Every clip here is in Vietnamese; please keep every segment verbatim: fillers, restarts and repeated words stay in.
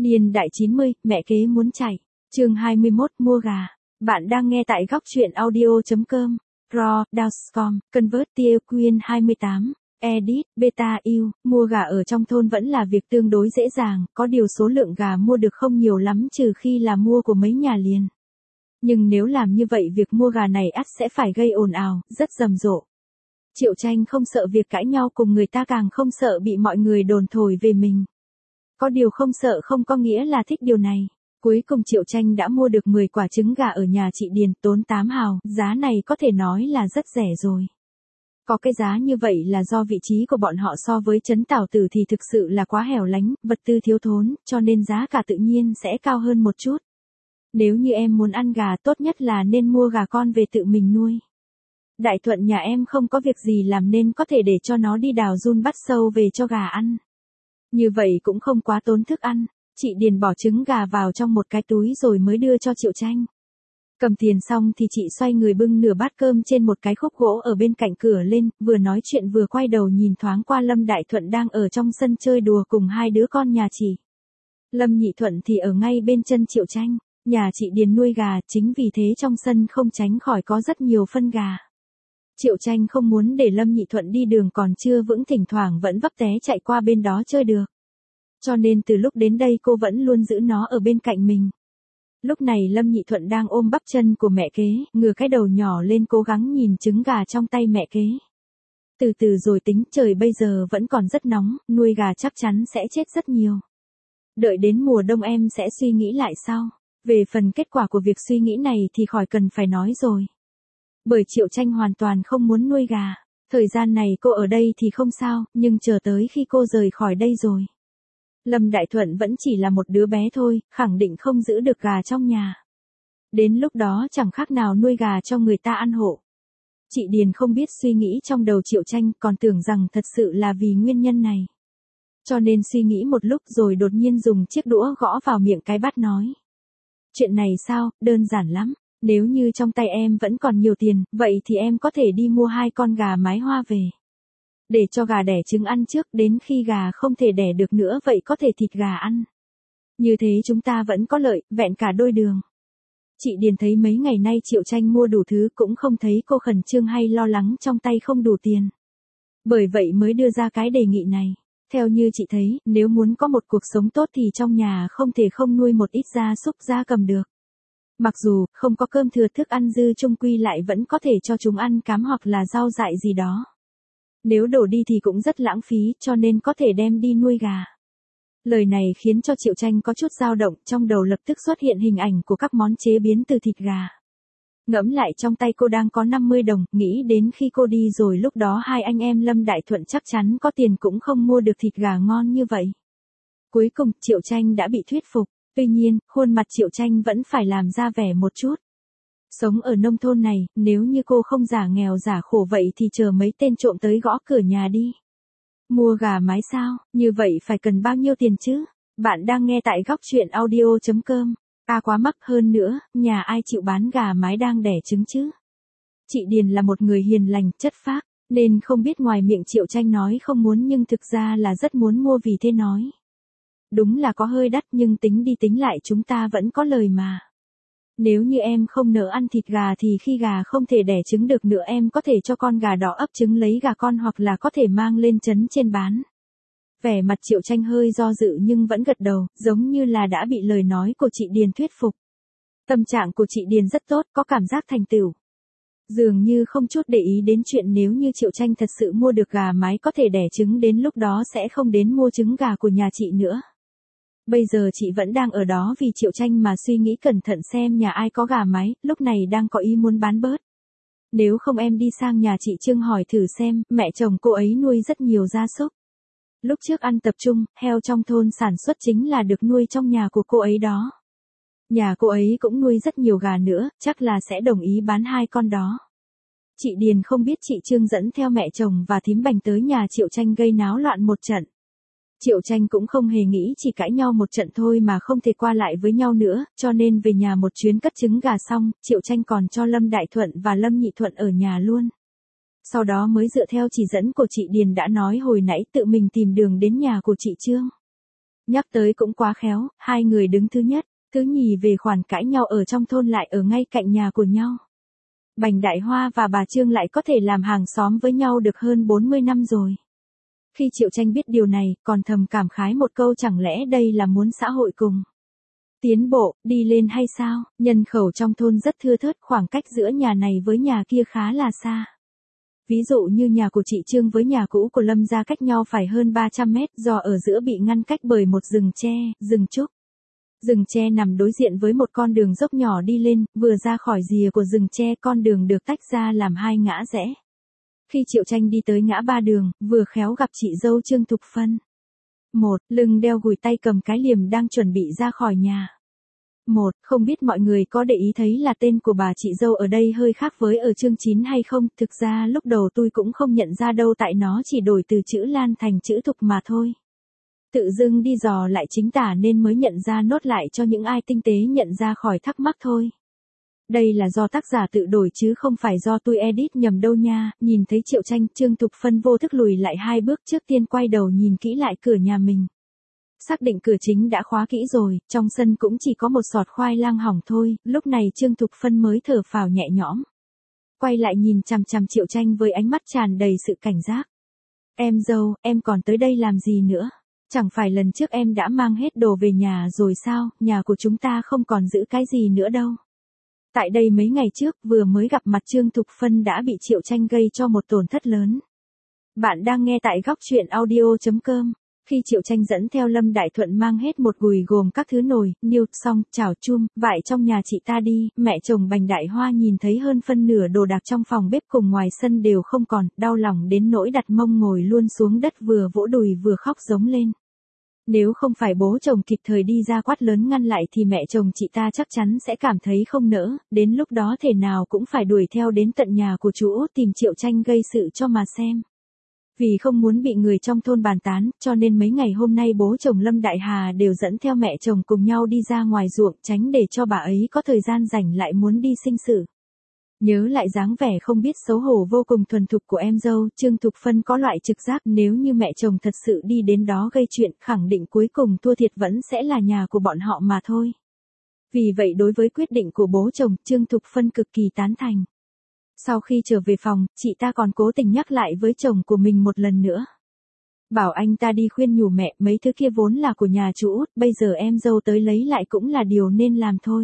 Niên đại chín mươi, mẹ kế muốn chạy. Chương hai mươi mốt, mua gà. Bạn đang nghe tại góc truyện audio chấm com. Raw, Dowscom, Convertier Queen hai mươi tám, Edit, Beta U, mua gà ở trong thôn vẫn là việc tương đối dễ dàng, có điều số lượng gà mua được không nhiều lắm trừ khi là mua của mấy nhà liền. Nhưng nếu làm như vậy việc mua gà này ắt sẽ phải gây ồn ào, rất rầm rộ. Triệu Tranh không sợ việc cãi nhau cùng người ta, càng không sợ bị mọi người đồn thổi về mình. Có điều không sợ không có nghĩa là thích điều này. Cuối cùng Triệu Tranh đã mua được mười quả trứng gà ở nhà chị Điền, tốn tám hào, giá này có thể nói là rất rẻ rồi. Có cái giá như vậy là do vị trí của bọn họ so với trấn Tảo Tử thì thực sự là quá hẻo lánh, vật tư thiếu thốn, cho nên giá cả tự nhiên sẽ cao hơn một chút. Nếu như em muốn ăn gà tốt nhất là nên mua gà con về tự mình nuôi. Đại Thuận nhà em không có việc gì làm nên có thể để cho nó đi đào giun bắt sâu về cho gà ăn. Như vậy cũng không quá tốn thức ăn. Chị Điền bỏ trứng gà vào trong một cái túi rồi mới đưa cho Triệu Tranh. Cầm tiền xong thì chị xoay người bưng nửa bát cơm trên một cái khúc gỗ ở bên cạnh cửa lên, vừa nói chuyện vừa quay đầu nhìn thoáng qua Lâm Đại Thuận đang ở trong sân chơi đùa cùng hai đứa con nhà chị. Lâm Nhị Thuận thì ở ngay bên chân Triệu Tranh. Nhà chị Điền nuôi gà, chính vì thế trong sân không tránh khỏi có rất nhiều phân gà. Triệu Tranh không muốn để Lâm Nhị Thuận đi đường còn chưa vững, thỉnh thoảng vẫn vấp té chạy qua bên đó chơi được. Cho nên từ lúc đến đây cô vẫn luôn giữ nó ở bên cạnh mình. Lúc này Lâm Nhị Thuận đang ôm bắp chân của mẹ kế, ngửa cái đầu nhỏ lên cố gắng nhìn trứng gà trong tay mẹ kế. Từ từ rồi tính, trời bây giờ vẫn còn rất nóng, nuôi gà chắc chắn sẽ chết rất nhiều. Đợi đến mùa đông em sẽ suy nghĩ lại sau. Về phần kết quả của việc suy nghĩ này thì khỏi cần phải nói rồi. Bởi Triệu Tranh hoàn toàn không muốn nuôi gà. Thời gian này cô ở đây thì không sao, nhưng chờ tới khi cô rời khỏi đây rồi. Lâm Đại Thuận vẫn chỉ là một đứa bé thôi, khẳng định không giữ được gà trong nhà. Đến lúc đó chẳng khác nào nuôi gà cho người ta ăn hộ. Chị Điền không biết suy nghĩ trong đầu Triệu Tranh, còn tưởng rằng thật sự là vì nguyên nhân này. Cho nên suy nghĩ một lúc rồi đột nhiên dùng chiếc đũa gõ vào miệng cái bát nói. Chuyện này sao, đơn giản lắm. Nếu như trong tay em vẫn còn nhiều tiền, vậy thì em có thể đi mua hai con gà mái hoa về. Để cho gà đẻ trứng ăn trước, đến khi gà không thể đẻ được nữa vậy có thể thịt gà ăn. Như thế chúng ta vẫn có lợi, vẹn cả đôi đường. Chị Điền thấy mấy ngày nay Triệu Tranh mua đủ thứ cũng không thấy cô khẩn trương hay lo lắng trong tay không đủ tiền. Bởi vậy mới đưa ra cái đề nghị này. Theo như chị thấy, nếu muốn có một cuộc sống tốt thì trong nhà không thể không nuôi một ít gia súc gia cầm được. Mặc dù không có cơm thừa thức ăn dư chung quy lại vẫn có thể cho chúng ăn cám hoặc là rau dại gì đó. Nếu đổ đi thì cũng rất lãng phí, cho nên có thể đem đi nuôi gà. Lời này khiến cho Triệu Tranh có chút dao động, trong đầu lập tức xuất hiện hình ảnh của các món chế biến từ thịt gà. Ngẫm lại trong tay cô đang có năm mươi đồng, nghĩ đến khi cô đi rồi lúc đó hai anh em Lâm Đại Thuận chắc chắn có tiền cũng không mua được thịt gà ngon như vậy. Cuối cùng Triệu Tranh đã bị thuyết phục, tuy nhiên, khuôn mặt Triệu Tranh vẫn phải làm ra vẻ một chút. Sống ở nông thôn này, nếu như cô không giả nghèo giả khổ vậy thì chờ mấy tên trộm tới gõ cửa nhà đi. Mua gà mái sao, như vậy phải cần bao nhiêu tiền chứ? Bạn đang nghe tại góc truyện audio chấm com. À quá mắc, hơn nữa, nhà ai chịu bán gà mái đang đẻ trứng chứ? Chị Điền là một người hiền lành, chất phác, nên không biết ngoài miệng Triệu Tranh nói không muốn nhưng thực ra là rất muốn mua, vì thế nói. Đúng là có hơi đắt nhưng tính đi tính lại chúng ta vẫn có lời mà. Nếu như em không nỡ ăn thịt gà thì khi gà không thể đẻ trứng được nữa em có thể cho con gà đỏ ấp trứng lấy gà con hoặc là có thể mang lên trấn trên bán. Vẻ mặt Triệu Tranh hơi do dự nhưng vẫn gật đầu, giống như là đã bị lời nói của chị Điền thuyết phục. Tâm trạng của chị Điền rất tốt, có cảm giác thành tựu. Dường như không chút để ý đến chuyện nếu như Triệu Tranh thật sự mua được gà mái có thể đẻ trứng đến lúc đó sẽ không đến mua trứng gà của nhà chị nữa. Bây giờ chị vẫn đang ở đó vì Triệu Tranh mà suy nghĩ cẩn thận xem nhà ai có gà mái, lúc này đang có ý muốn bán bớt. Nếu không em đi sang nhà chị Trương hỏi thử xem, mẹ chồng cô ấy nuôi rất nhiều gia súc. Lúc trước ăn tập trung, heo trong thôn sản xuất chính là được nuôi trong nhà của cô ấy đó. Nhà cô ấy cũng nuôi rất nhiều gà nữa, chắc là sẽ đồng ý bán hai con đó. Chị Điền không biết chị Trương dẫn theo mẹ chồng và thím Bành tới nhà Triệu Tranh gây náo loạn một trận. Triệu Tranh cũng không hề nghĩ chỉ cãi nhau một trận thôi mà không thể qua lại với nhau nữa, cho nên về nhà một chuyến cất trứng gà xong, Triệu Tranh còn cho Lâm Đại Thuận và Lâm Nhị Thuận ở nhà luôn. Sau đó mới dựa theo chỉ dẫn của chị Điền đã nói hồi nãy tự mình tìm đường đến nhà của chị Trương. Nhắc tới cũng quá khéo, hai người đứng thứ nhất, thứ nhì về khoản cãi nhau ở trong thôn lại ở ngay cạnh nhà của nhau. Bành Đại Hoa và bà Trương lại có thể làm hàng xóm với nhau được hơn bốn mươi năm rồi. Khi Triệu Tranh biết điều này, còn thầm cảm khái một câu chẳng lẽ đây là muốn xã hội cùng tiến bộ, đi lên hay sao? Nhân khẩu trong thôn rất thưa thớt, khoảng cách giữa nhà này với nhà kia khá là xa. Ví dụ như nhà của chị Trương với nhà cũ của Lâm gia cách nhau phải hơn ba trăm mét, do ở giữa bị ngăn cách bởi một rừng tre, rừng trúc. Rừng tre nằm đối diện với một con đường dốc nhỏ đi lên, vừa ra khỏi rìa của rừng tre con đường được tách ra làm hai ngã rẽ. Khi Triệu Tranh đi tới ngã ba đường, vừa khéo gặp chị dâu Trương Thục Phân. Một, lưng đeo gùi tay cầm cái liềm đang chuẩn bị ra khỏi nhà. Một, không biết mọi người có để ý thấy là tên của bà chị dâu ở đây hơi khác với ở chương chín hay không, thực ra lúc đầu tôi cũng không nhận ra đâu tại nó chỉ đổi từ chữ Lan thành chữ Thục mà thôi. Tự dưng đi dò lại chính tả nên mới nhận ra, nốt lại cho những ai tinh tế nhận ra khỏi thắc mắc thôi. Đây là do tác giả tự đổi chứ không phải do tôi edit nhầm đâu nha. Nhìn thấy Triệu Tranh, Trương Thục Phân vô thức lùi lại hai bước, trước tiên quay đầu nhìn kỹ lại cửa nhà mình. Xác định cửa chính đã khóa kỹ rồi, trong sân cũng chỉ có một sọt khoai lang hỏng thôi, lúc này Trương Thục Phân mới thở phào nhẹ nhõm. Quay lại nhìn chằm chằm Triệu Tranh với ánh mắt tràn đầy sự cảnh giác. Em dâu, em còn tới đây làm gì nữa? Chẳng phải lần trước em đã mang hết đồ về nhà rồi sao, nhà của chúng ta không còn giữ cái gì nữa đâu. Tại đây mấy ngày trước vừa mới gặp mặt Trương Thục Phân đã bị Triệu Tranh gây cho một tổn thất lớn. Bạn đang nghe tại góc truyện audio chấm com. Khi Triệu Tranh dẫn theo Lâm Đại Thuận mang hết một gùi gồm các thứ nồi, niêu, xong, chảo chum, vải trong nhà chị ta đi, mẹ chồng Bành Đại Hoa nhìn thấy hơn phân nửa đồ đạc trong phòng bếp cùng ngoài sân đều không còn, đau lòng đến nỗi đặt mông ngồi luôn xuống đất vừa vỗ đùi vừa khóc giống lên. Nếu không phải bố chồng kịp thời đi ra quát lớn ngăn lại thì mẹ chồng chị ta chắc chắn sẽ cảm thấy không nỡ, đến lúc đó thể nào cũng phải đuổi theo đến tận nhà của chú Út tìm Triệu Tranh gây sự cho mà xem. Vì không muốn bị người trong thôn bàn tán, cho nên mấy ngày hôm nay bố chồng Lâm Đại Hà đều dẫn theo mẹ chồng cùng nhau đi ra ngoài ruộng, tránh để cho bà ấy có thời gian rảnh lại muốn đi sinh sự. Nhớ lại dáng vẻ không biết xấu hổ vô cùng thuần thục của em dâu, Trương Thục Phân có loại trực giác nếu như mẹ chồng thật sự đi đến đó gây chuyện, khẳng định cuối cùng thua thiệt vẫn sẽ là nhà của bọn họ mà thôi. Vì vậy đối với quyết định của bố chồng, Trương Thục Phân cực kỳ tán thành. Sau khi trở về phòng, chị ta còn cố tình nhắc lại với chồng của mình một lần nữa. Bảo anh ta đi khuyên nhủ mẹ, mấy thứ kia vốn là của nhà chú Út, bây giờ em dâu tới lấy lại cũng là điều nên làm thôi.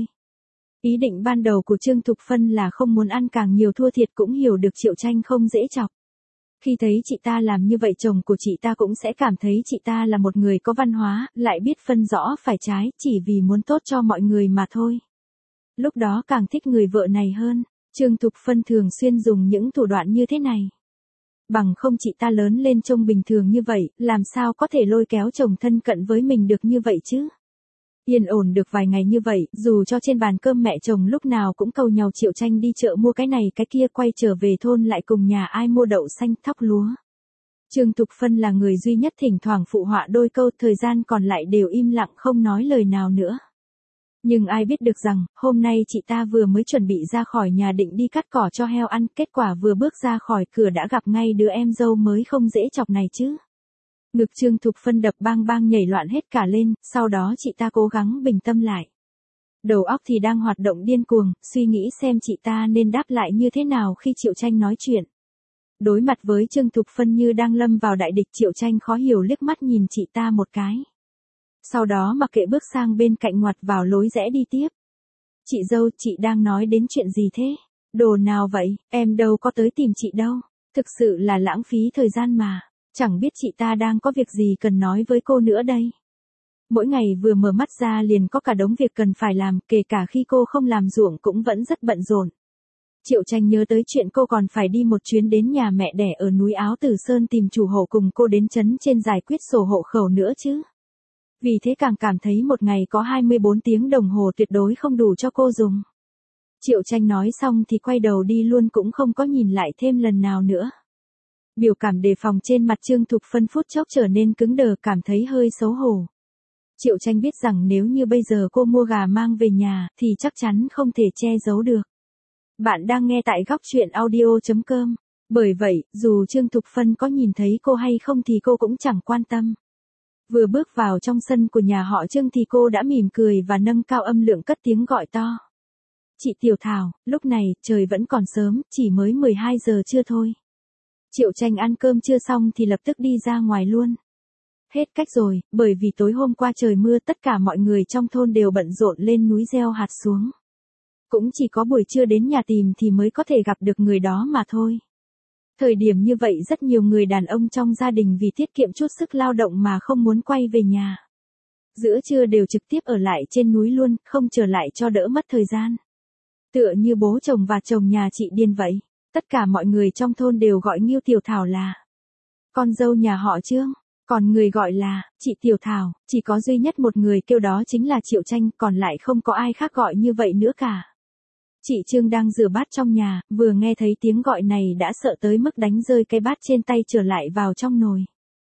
Ý định ban đầu của Trương Thục Phân là không muốn ăn càng nhiều thua thiệt, cũng hiểu được Triệu Tranh không dễ chọc. Khi thấy chị ta làm như vậy chồng của chị ta cũng sẽ cảm thấy chị ta là một người có văn hóa, lại biết phân rõ phải trái, chỉ vì muốn tốt cho mọi người mà thôi. Lúc đó càng thích người vợ này hơn. Trương Thục Phân thường xuyên dùng những thủ đoạn như thế này. Bằng không chị ta lớn lên trông bình thường như vậy, làm sao có thể lôi kéo chồng thân cận với mình được như vậy chứ? Yên ổn được vài ngày như vậy, dù cho trên bàn cơm mẹ chồng lúc nào cũng cầu nhau Triệu Tranh đi chợ mua cái này cái kia, quay trở về thôn lại cùng nhà ai mua đậu xanh thóc lúa. Trương Thục Phân là người duy nhất thỉnh thoảng phụ họa đôi câu, thời gian còn lại đều im lặng không nói lời nào nữa. Nhưng ai biết được rằng, hôm nay chị ta vừa mới chuẩn bị ra khỏi nhà định đi cắt cỏ cho heo ăn, kết quả vừa bước ra khỏi cửa đã gặp ngay đứa em dâu mới không dễ chọc này chứ. Ngực Trương Thục Phân đập bang bang nhảy loạn hết cả lên, sau đó chị ta cố gắng bình tâm lại. Đầu óc thì đang hoạt động điên cuồng, suy nghĩ xem chị ta nên đáp lại như thế nào khi Triệu Tranh nói chuyện. Đối mặt với Trương Thục Phân như đang lâm vào đại địch, Triệu Tranh khó hiểu liếc mắt nhìn chị ta một cái. Sau đó mặc kệ bước sang bên cạnh ngoặt vào lối rẽ đi tiếp. Chị dâu, chị đang nói đến chuyện gì thế? Đồ nào vậy, em đâu có tới tìm chị đâu. Thực sự là lãng phí thời gian mà. Chẳng biết chị ta đang có việc gì cần nói với cô nữa đây. Mỗi ngày vừa mở mắt ra liền có cả đống việc cần phải làm, kể cả khi cô không làm ruộng cũng vẫn rất bận rộn. Triệu Tranh nhớ tới chuyện cô còn phải đi một chuyến đến nhà mẹ đẻ ở núi Áo Từ Sơn tìm chủ hộ cùng cô đến trấn trên giải quyết sổ hộ khẩu nữa chứ. Vì thế càng cảm thấy một ngày có hai mươi bốn tiếng đồng hồ tuyệt đối không đủ cho cô dùng. Triệu Tranh nói xong thì quay đầu đi luôn cũng không có nhìn lại thêm lần nào nữa. Biểu cảm đề phòng trên mặt Trương Thục Phân phút chốc trở nên cứng đờ, cảm thấy hơi xấu hổ. Triệu Tranh biết rằng nếu như bây giờ cô mua gà mang về nhà thì chắc chắn không thể che giấu được. Bạn đang nghe tại góc truyện audio chấm com. Bởi vậy, dù Trương Thục Phân có nhìn thấy cô hay không thì cô cũng chẳng quan tâm. Vừa bước vào trong sân của nhà họ Trương thì cô đã mỉm cười và nâng cao âm lượng cất tiếng gọi to. Chị Tiểu Thảo, lúc này, trời vẫn còn sớm, chỉ mới mười hai giờ trưa thôi. Triệu Tranh ăn cơm chưa xong thì lập tức đi ra ngoài luôn. Hết cách rồi, bởi vì tối hôm qua trời mưa tất cả mọi người trong thôn đều bận rộn lên núi gieo hạt xuống. Cũng chỉ có buổi trưa đến nhà tìm thì mới có thể gặp được người đó mà thôi. Thời điểm như vậy rất nhiều người đàn ông trong gia đình vì tiết kiệm chút sức lao động mà không muốn quay về nhà. Giữa trưa đều trực tiếp ở lại trên núi luôn, không trở lại cho đỡ mất thời gian. Tựa như bố chồng và chồng nhà chị Điền vậy, tất cả mọi người trong thôn đều gọi Nghiêu Tiểu Thảo là con dâu nhà họ Trương, còn người gọi là chị Tiểu Thảo, chỉ có duy nhất một người kêu đó chính là Triệu Tranh, còn lại không có ai khác gọi như vậy nữa cả. Chị Trương đang rửa bát trong nhà, vừa nghe thấy tiếng gọi này đã sợ tới mức đánh rơi cái bát trên tay trở lại vào trong nồi.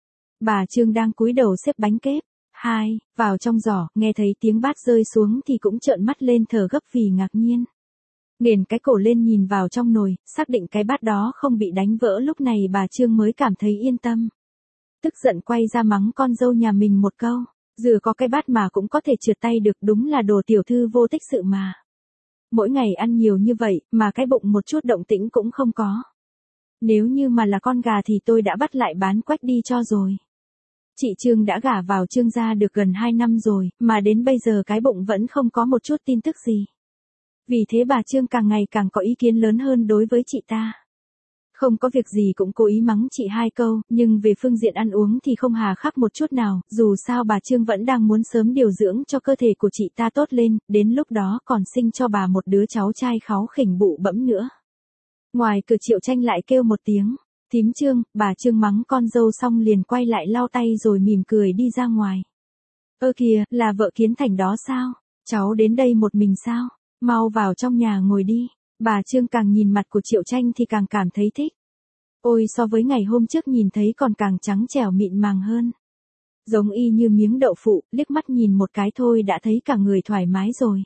Bà Trương đang cúi đầu xếp bánh kép, hai, vào trong giỏ, nghe thấy tiếng bát rơi xuống thì cũng trợn mắt lên thở gấp vì ngạc nhiên. Nghển cái cổ lên nhìn vào trong nồi, xác định cái bát đó không bị đánh vỡ, lúc này bà Trương mới cảm thấy yên tâm. Tức giận quay ra mắng con dâu nhà mình một câu, rửa có cái bát mà cũng có thể trượt tay được, đúng là đồ tiểu thư vô tích sự mà. Mỗi ngày ăn nhiều như vậy, mà cái bụng một chút động tĩnh cũng không có. Nếu như mà là con gà thì tôi đã bắt lại bán quách đi cho rồi. Chị Trương đã gả vào Trương gia được gần hai năm rồi, mà đến bây giờ cái bụng vẫn không có một chút tin tức gì. Vì thế bà Trương càng ngày càng có ý kiến lớn hơn đối với chị ta. Không có việc gì cũng cố ý mắng chị hai câu, nhưng về phương diện ăn uống thì không hà khắc một chút nào, dù sao bà Trương vẫn đang muốn sớm điều dưỡng cho cơ thể của chị ta tốt lên, đến lúc đó còn sinh cho bà một đứa cháu trai kháu khỉnh bụ bẫm nữa. Ngoài cửa Triệu Tranh lại kêu một tiếng, thím Trương, bà Trương mắng con dâu xong liền quay lại lau tay rồi mỉm cười đi ra ngoài. Ơ kìa, là vợ Kiến Thành đó sao? Cháu đến đây một mình sao? Mau vào trong nhà ngồi đi. Bà Trương càng nhìn mặt của Triệu Tranh thì càng cảm thấy thích. Ôi, so với ngày hôm trước nhìn thấy còn càng trắng trẻo mịn màng hơn. Giống y như miếng đậu phụ, liếc mắt nhìn một cái thôi đã thấy cả người thoải mái rồi.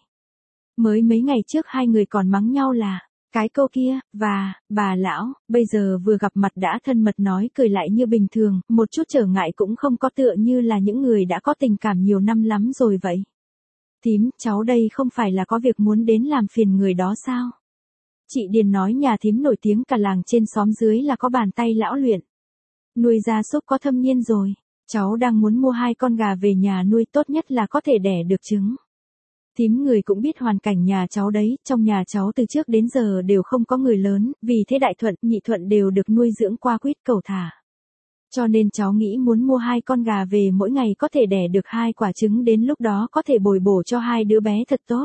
Mới mấy ngày trước hai người còn mắng nhau là cái câu kia, và, bà lão, bây giờ vừa gặp mặt đã thân mật nói cười lại như bình thường, một chút trở ngại cũng không có, tựa như là những người đã có tình cảm nhiều năm lắm rồi vậy. Thím, cháu đây không phải là có việc muốn đến làm phiền người đó sao? Chị Điền nói nhà thím nổi tiếng cả làng trên xóm dưới là có bàn tay lão luyện. Nuôi gia súc có thâm niên rồi. Cháu đang muốn mua hai con gà về nhà nuôi, tốt nhất là có thể đẻ được trứng. Thím người cũng biết hoàn cảnh nhà cháu đấy, trong nhà cháu từ trước đến giờ đều không có người lớn, vì thế đại thuận, nhị thuận đều được nuôi dưỡng qua quýt cầu thả. Cho nên cháu nghĩ muốn mua hai con gà về mỗi ngày có thể đẻ được hai quả trứng, đến lúc đó có thể bồi bổ cho hai đứa bé thật tốt.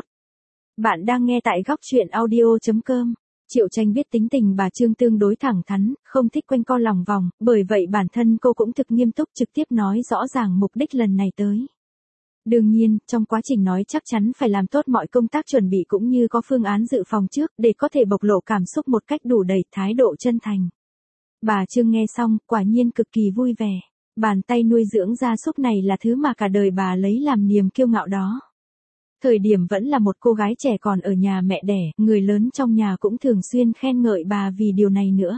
Bạn đang nghe tại góc truyện audio chấm com. Triệu Tranh biết tính tình bà Trương tương đối thẳng thắn, không thích quanh co lòng vòng, bởi vậy bản thân cô cũng thực nghiêm túc trực tiếp nói rõ ràng mục đích lần này tới. Đương nhiên, trong quá trình nói chắc chắn phải làm tốt mọi công tác chuẩn bị cũng như có phương án dự phòng trước để có thể bộc lộ cảm xúc một cách đủ đầy, thái độ chân thành. Bà Trương nghe xong, quả nhiên cực kỳ vui vẻ. Bàn tay nuôi dưỡng gia súc này là thứ mà cả đời bà lấy làm niềm kiêu ngạo đó. Thời điểm vẫn là một cô gái trẻ còn ở nhà mẹ đẻ, người lớn trong nhà cũng thường xuyên khen ngợi bà vì điều này nữa.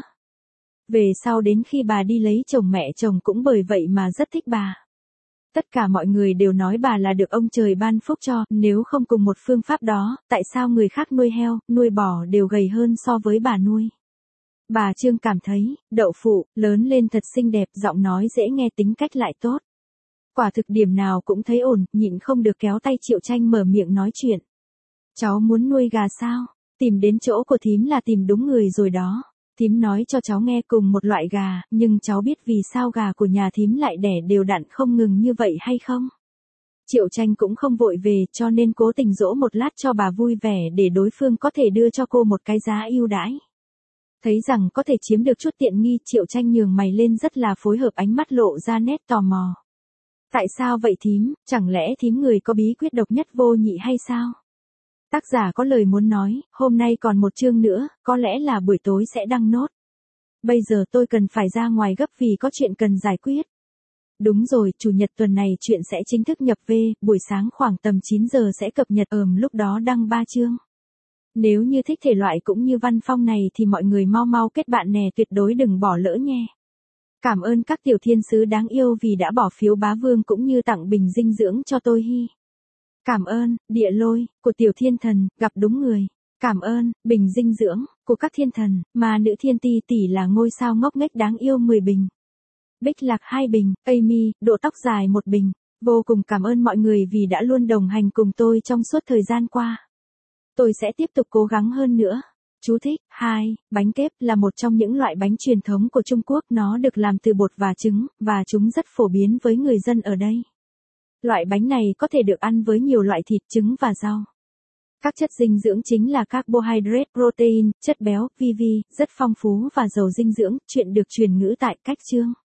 Về sau đến khi bà đi lấy chồng, mẹ chồng cũng bởi vậy mà rất thích bà. Tất cả mọi người đều nói bà là được ông trời ban phúc cho, nếu không cùng một phương pháp đó, tại sao người khác nuôi heo, nuôi bò đều gầy hơn so với bà nuôi. Bà Trương cảm thấy, đậu phụ, lớn lên thật xinh đẹp, giọng nói dễ nghe, tính cách lại tốt. Quả thực điểm nào cũng thấy ổn, nhịn không được kéo tay Triệu Tranh mở miệng nói chuyện. Cháu muốn nuôi gà sao? Tìm đến chỗ của thím là tìm đúng người rồi đó. Thím nói cho cháu nghe cùng một loại gà, nhưng cháu biết vì sao gà của nhà thím lại đẻ đều đặn không ngừng như vậy hay không? Triệu Tranh cũng không vội về, cho nên cố tình dỗ một lát cho bà vui vẻ để đối phương có thể đưa cho cô một cái giá ưu đãi. Thấy rằng có thể chiếm được chút tiện nghi, Triệu Tranh nhường mày lên rất là phối hợp, ánh mắt lộ ra nét tò mò. Tại sao vậy thím, chẳng lẽ thím người có bí quyết độc nhất vô nhị hay sao? Tác giả có lời muốn nói, hôm nay còn một chương nữa, có lẽ là buổi tối sẽ đăng nốt. Bây giờ tôi cần phải ra ngoài gấp vì có chuyện cần giải quyết. Đúng rồi, chủ nhật tuần này chuyện sẽ chính thức nhập về, buổi sáng khoảng tầm chín giờ sẽ cập nhật, ờm lúc đó đăng ba chương. Nếu như thích thể loại cũng như văn phong này thì mọi người mau mau kết bạn nè, tuyệt đối đừng bỏ lỡ nhé. Cảm ơn các tiểu thiên sứ đáng yêu vì đã bỏ phiếu bá vương cũng như tặng bình dinh dưỡng cho tôi hi. Cảm ơn, địa lôi, của tiểu thiên thần, gặp đúng người. Cảm ơn, bình dinh dưỡng, của các thiên thần, mà nữ thiên ti tỷ là ngôi sao ngốc nghếch đáng yêu mười bình. Bích lạc hai bình, Amy, độ tóc dài một bình. Vô cùng cảm ơn mọi người vì đã luôn đồng hành cùng tôi trong suốt thời gian qua. Tôi sẽ tiếp tục cố gắng hơn nữa. Chú thích. hai. Bánh kếp là một trong những loại bánh truyền thống của Trung Quốc, nó được làm từ bột và trứng, và chúng rất phổ biến với người dân ở đây. Loại bánh này có thể được ăn với nhiều loại thịt, trứng và rau. Các chất dinh dưỡng chính là carbohydrate, protein, chất béo, vê vê, rất phong phú và giàu dinh dưỡng, chuyện được truyền ngữ tại cách chương.